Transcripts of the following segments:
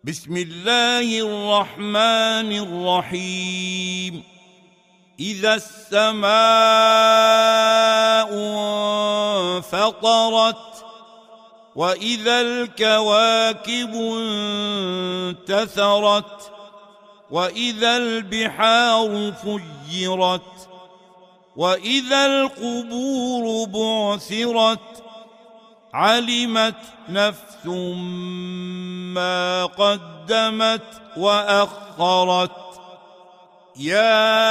بسم الله الرحمن الرحيم. إذا السماء انفطرت وإذا الكواكب انتثرت وإذا البحار فجرت وإذا القبور بعثرت علمت نفس ما قدمت وأخرت. يا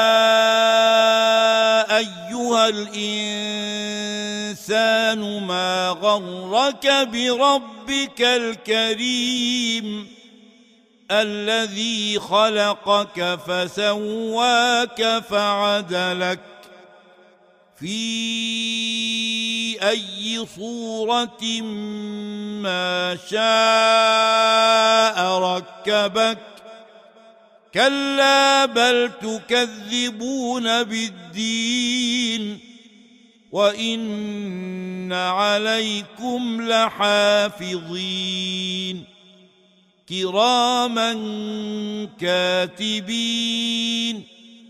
أيها الإنسان ما غرك بربك الكريم الذي خلقك فسواك فعدلك في أي صورة ما شاء ركبك. كلا بل تكذبون بالدين وإن عليكم لحافظين كراما كاتبين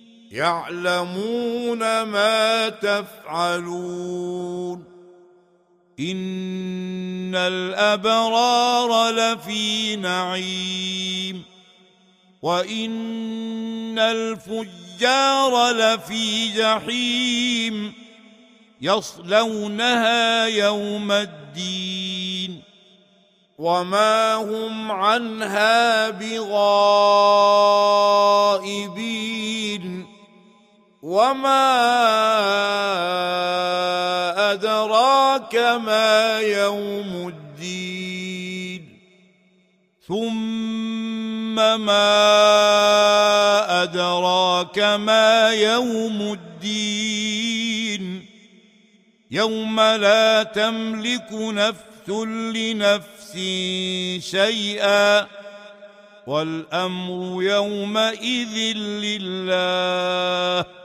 يعلمون ما تفعلون. إن الأبرار لفي نعيم وإن الفجار لفي جحيم يصلونها يوم الدين وما هم عنها بغائبين. وما أدراك ما يوم الدين ثم ما أدراك ما يوم الدين يوم لا تملك نفس لنفس شيئا والأمر يومئذ لله.